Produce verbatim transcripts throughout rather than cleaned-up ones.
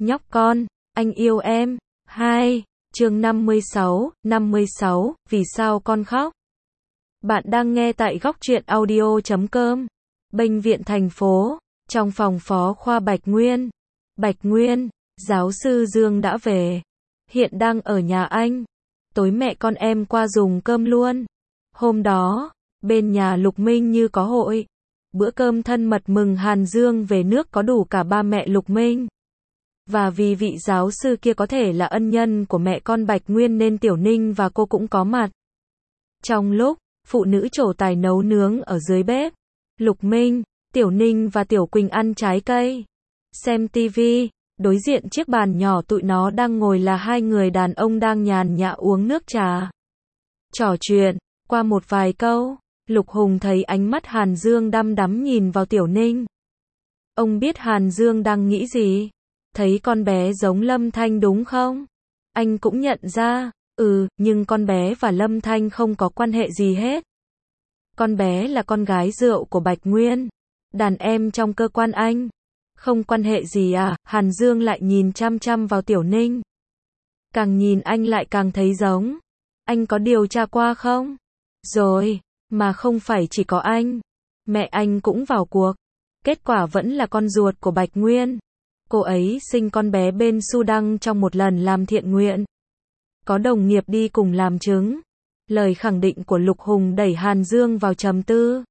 Nhóc con, anh yêu em. hai. Chương năm mươi sáu, năm mươi sáu, vì sao con khóc? Bạn đang nghe tại góc truyện audio chấm com. Bệnh viện thành phố, trong phòng phó khoa Bạch Nguyên. Bạch Nguyên, giáo sư Dương đã về. Hiện đang ở nhà anh. Tối mẹ con em qua dùng cơm luôn. Hôm đó, bên nhà Lục Minh như có hội. Bữa cơm thân mật mừng Hàn Dương về nước có đủ cả ba mẹ Lục Minh. Và vì vị giáo sư kia có thể là ân nhân của mẹ con Bạch Nguyên nên Tiểu Ninh và cô cũng có mặt. Trong lúc, phụ nữ trổ tài nấu nướng ở dưới bếp, Lục Minh, Tiểu Ninh và Tiểu Quỳnh ăn trái cây, xem tivi, đối diện chiếc bàn nhỏ tụi nó đang ngồi là hai người đàn ông đang nhàn nhã uống nước trà. Trò chuyện, qua một vài câu, Lục Hùng thấy ánh mắt Hàn Dương đăm đắm nhìn vào Tiểu Ninh. Ông biết Hàn Dương đang nghĩ gì? Thấy con bé giống Lâm Thanh đúng không? Anh cũng nhận ra, ừ, nhưng con bé và Lâm Thanh không có quan hệ gì hết. Con bé là con gái rượu của Bạch Nguyên, đàn em trong cơ quan anh. Không quan hệ gì à? Hàn Dương lại nhìn chăm chăm vào Tiểu Ninh. Càng nhìn anh lại càng thấy giống. Anh có điều tra qua không? Rồi, mà không phải chỉ có anh. Mẹ anh cũng vào cuộc. Kết quả vẫn là con ruột của Bạch Nguyên. Cô ấy sinh con bé bên Sudan trong một lần làm thiện nguyện. Có đồng nghiệp đi cùng làm chứng. Lời khẳng định của Lục Hùng đẩy Hàn Dương vào trầm tư.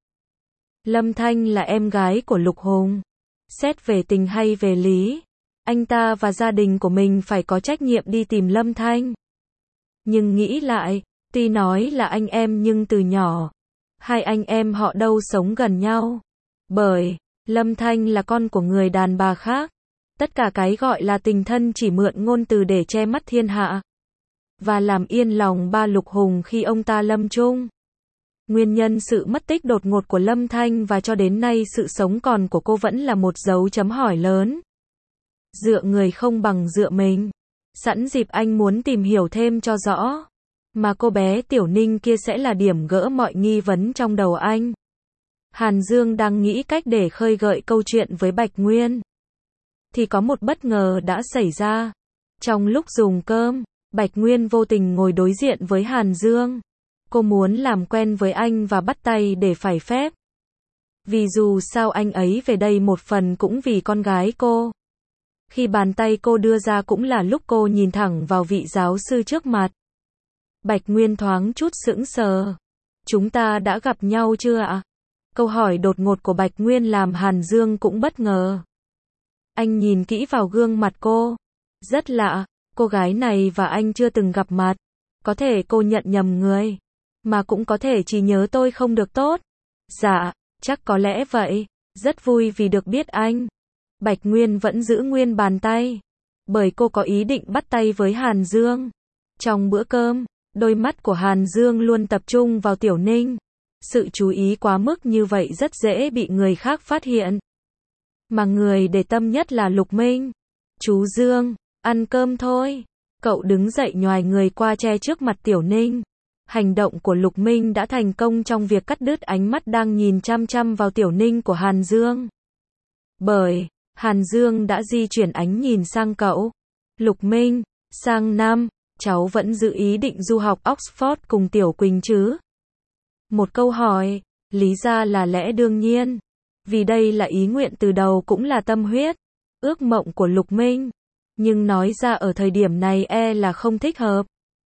Lâm Thanh là em gái của Lục Hùng. Xét về tình hay về lý, anh ta và gia đình của mình phải có trách nhiệm đi tìm Lâm Thanh. Nhưng nghĩ lại, tuy nói là anh em nhưng từ nhỏ, hai anh em họ đâu sống gần nhau. Bởi, Lâm Thanh là con của người đàn bà khác. Tất cả cái gọi là tình thân chỉ mượn ngôn từ để che mắt thiên hạ. Và làm yên lòng ba Lục Hùng khi ông ta lâm chung. Nguyên nhân sự mất tích đột ngột của Lâm Thanh và cho đến nay sự sống còn của cô vẫn là một dấu chấm hỏi lớn. Dựa người không bằng dựa mình. Sẵn dịp anh muốn tìm hiểu thêm cho rõ. Mà cô bé Tiểu Ninh kia sẽ là điểm gỡ mọi nghi vấn trong đầu anh. Hàn Dương đang nghĩ cách để khơi gợi câu chuyện với Bạch Nguyên. Thì có một bất ngờ đã xảy ra. Trong lúc dùng cơm, Bạch Nguyên vô tình ngồi đối diện với Hàn Dương. Cô muốn làm quen với anh và bắt tay để phải phép. Vì dù sao anh ấy về đây một phần cũng vì con gái cô. Khi bàn tay cô đưa ra cũng là lúc cô nhìn thẳng vào vị giáo sư trước mặt. Bạch Nguyên thoáng chút sững sờ. Chúng ta đã gặp nhau chưa ạ? Câu hỏi đột ngột của Bạch Nguyên làm Hàn Dương cũng bất ngờ. Anh nhìn kỹ vào gương mặt cô. Rất lạ, cô gái này và anh chưa từng gặp mặt. Có thể cô nhận nhầm người. Mà cũng có thể chỉ nhớ tôi không được tốt. Dạ, chắc có lẽ vậy. Rất vui vì được biết anh. Bạch Nguyên vẫn giữ nguyên bàn tay. Bởi cô có ý định bắt tay với Hàn Dương. Trong bữa cơm, đôi mắt của Hàn Dương luôn tập trung vào Tiểu Ninh. Sự chú ý quá mức như vậy rất dễ bị người khác phát hiện. Mà người để tâm nhất là Lục Minh. Chú Dương, ăn cơm thôi. Cậu đứng dậy nhoài người qua che trước mặt Tiểu Ninh. Hành động của Lục Minh đã thành công trong việc cắt đứt ánh mắt đang nhìn chăm chăm vào Tiểu Ninh của Hàn Dương. Bởi, Hàn Dương đã di chuyển ánh nhìn sang cậu. Lục Minh, sang năm, cháu vẫn giữ ý định du học Oxford cùng Tiểu Quỳnh chứ? Một câu hỏi, lý ra là lẽ đương nhiên. Vì đây là ý nguyện từ đầu cũng là tâm huyết, ước mộng của Lục Minh. Nhưng nói ra ở thời điểm này e là không thích hợp.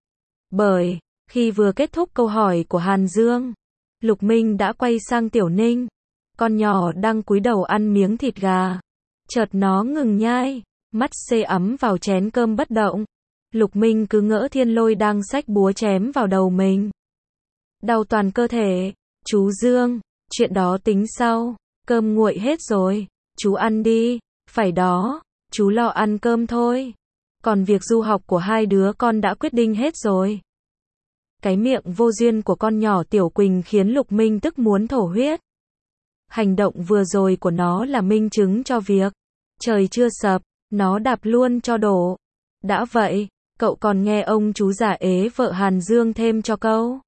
Bởi, khi vừa kết thúc câu hỏi của Hàn Dương, Lục Minh đã quay sang Tiểu Ninh. Con nhỏ đang cúi đầu ăn miếng thịt gà. Chợt nó ngừng nhai, mắt xê ấm vào chén cơm bất động. Lục Minh cứ ngỡ Thiên Lôi đang xách búa chém vào đầu mình. Đau toàn cơ thể. Chú Dương, chuyện đó tính sau. Cơm nguội hết rồi. Chú ăn đi. Phải đó, chú lo ăn cơm thôi. Còn việc du học của hai đứa con đã quyết định hết rồi. Cái miệng vô duyên của con nhỏ Tiểu Quỳnh khiến Lục Minh tức muốn thổ huyết. Hành động vừa rồi của nó là minh chứng cho việc trời chưa sập, nó đạp luôn cho đổ. Đã vậy, cậu còn nghe ông chú già ế vợ Hàn Dương thêm cho câu.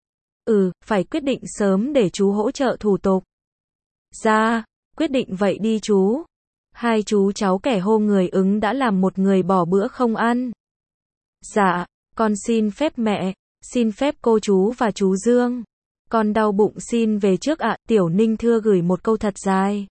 Ừ, phải quyết định sớm để chú hỗ trợ thủ tục. Dạ, quyết định vậy đi chú. Hai chú cháu kẻ hô người ứng đã làm một người bỏ bữa không ăn. Dạ, con xin phép mẹ, xin phép cô chú và chú Dương. Con đau bụng xin về trước ạ, Tiểu Ninh thưa gửi một câu thật dài.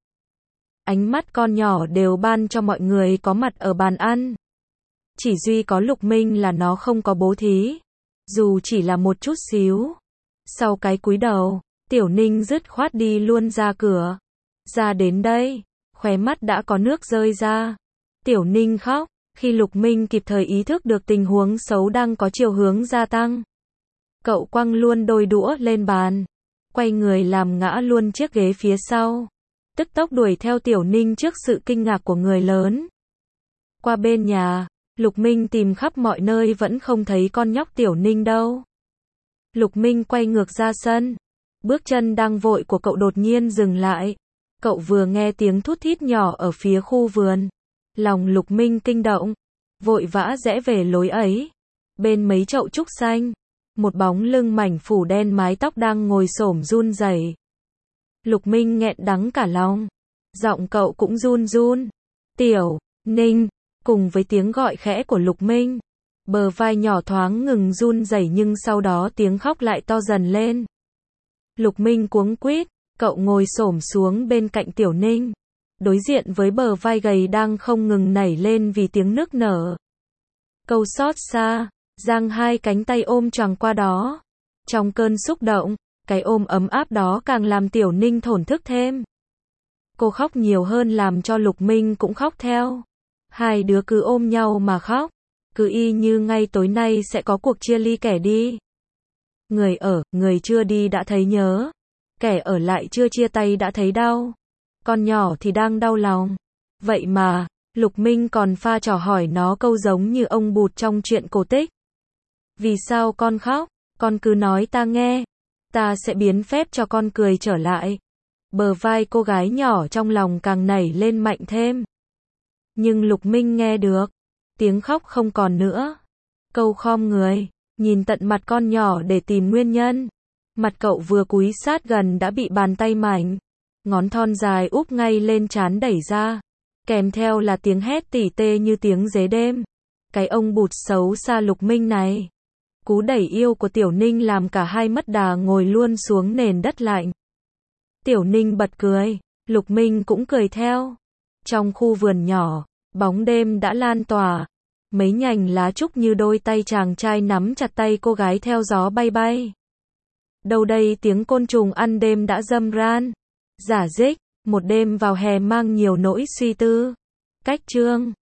Ánh mắt con nhỏ đều ban cho mọi người có mặt ở bàn ăn. Chỉ duy có Lục Minh là nó không có bố thí. Dù chỉ là một chút xíu. Sau cái cúi đầu, Tiểu Ninh dứt khoát đi luôn ra cửa. Ra đến đây, khóe mắt đã có nước rơi ra. Tiểu Ninh khóc, khi Lục Minh kịp thời ý thức được tình huống xấu đang có chiều hướng gia tăng. Cậu quăng luôn đôi đũa lên bàn, quay người làm ngã luôn chiếc ghế phía sau. Tức tốc đuổi theo Tiểu Ninh trước sự kinh ngạc của người lớn. Qua bên nhà, Lục Minh tìm khắp mọi nơi vẫn không thấy con nhóc Tiểu Ninh đâu. Lục Minh quay ngược ra sân. Bước chân đang vội của cậu đột nhiên dừng lại. Cậu vừa nghe tiếng thút thít nhỏ ở phía khu vườn. Lòng Lục Minh kinh động, vội vã rẽ về lối ấy. Bên mấy chậu trúc xanh, một bóng lưng mảnh phủ đen mái tóc đang ngồi xổm run rẩy. Lục Minh nghẹn đắng cả lòng. Giọng cậu cũng run run. Tiểu Ninh, cùng với tiếng gọi khẽ của Lục Minh. Bờ vai nhỏ thoáng ngừng run rẩy nhưng sau đó tiếng khóc lại to dần lên. Lục Minh cuống quýt, cậu ngồi xổm xuống bên cạnh Tiểu Ninh. Đối diện với bờ vai gầy đang không ngừng nảy lên vì tiếng nức nở. Câu xót xa, giang hai cánh tay ôm choàng qua đó. Trong cơn xúc động, cái ôm ấm áp đó càng làm Tiểu Ninh thổn thức thêm. Cô khóc nhiều hơn làm cho Lục Minh cũng khóc theo. Hai đứa cứ ôm nhau mà khóc. Cứ y như ngay tối nay sẽ có cuộc chia ly kẻ đi. Người ở, người chưa đi đã thấy nhớ. Kẻ ở lại chưa chia tay đã thấy đau. Con nhỏ thì đang đau lòng. Vậy mà, Lục Minh còn pha trò hỏi nó câu giống như ông Bụt trong truyện cổ tích. Vì sao con khóc? Con cứ nói ta nghe. Ta sẽ biến phép cho con cười trở lại. Bờ vai cô gái nhỏ trong lòng càng nảy lên mạnh thêm. Nhưng Lục Minh nghe được. Tiếng khóc không còn nữa. Câu khom người, nhìn tận mặt con nhỏ để tìm nguyên nhân. Mặt cậu vừa cúi sát gần đã bị bàn tay mảnh. Ngón thon dài úp ngay lên trán đẩy ra. Kèm theo là tiếng hét tỉ tê như tiếng dế đêm. Cái ông Bụt xấu xa Lục Minh này. Cú đẩy yêu của Tiểu Ninh làm cả hai mất đà ngồi luôn xuống nền đất lạnh. Tiểu Ninh bật cười, Lục Minh cũng cười theo. Trong khu vườn nhỏ, bóng đêm đã lan tỏa. Mấy nhành lá trúc như đôi tay chàng trai nắm chặt tay cô gái theo gió bay bay. Đâu đây tiếng côn trùng ăn đêm đã râm ran. Giả dích, một đêm vào hè mang nhiều nỗi suy tư. Cách chương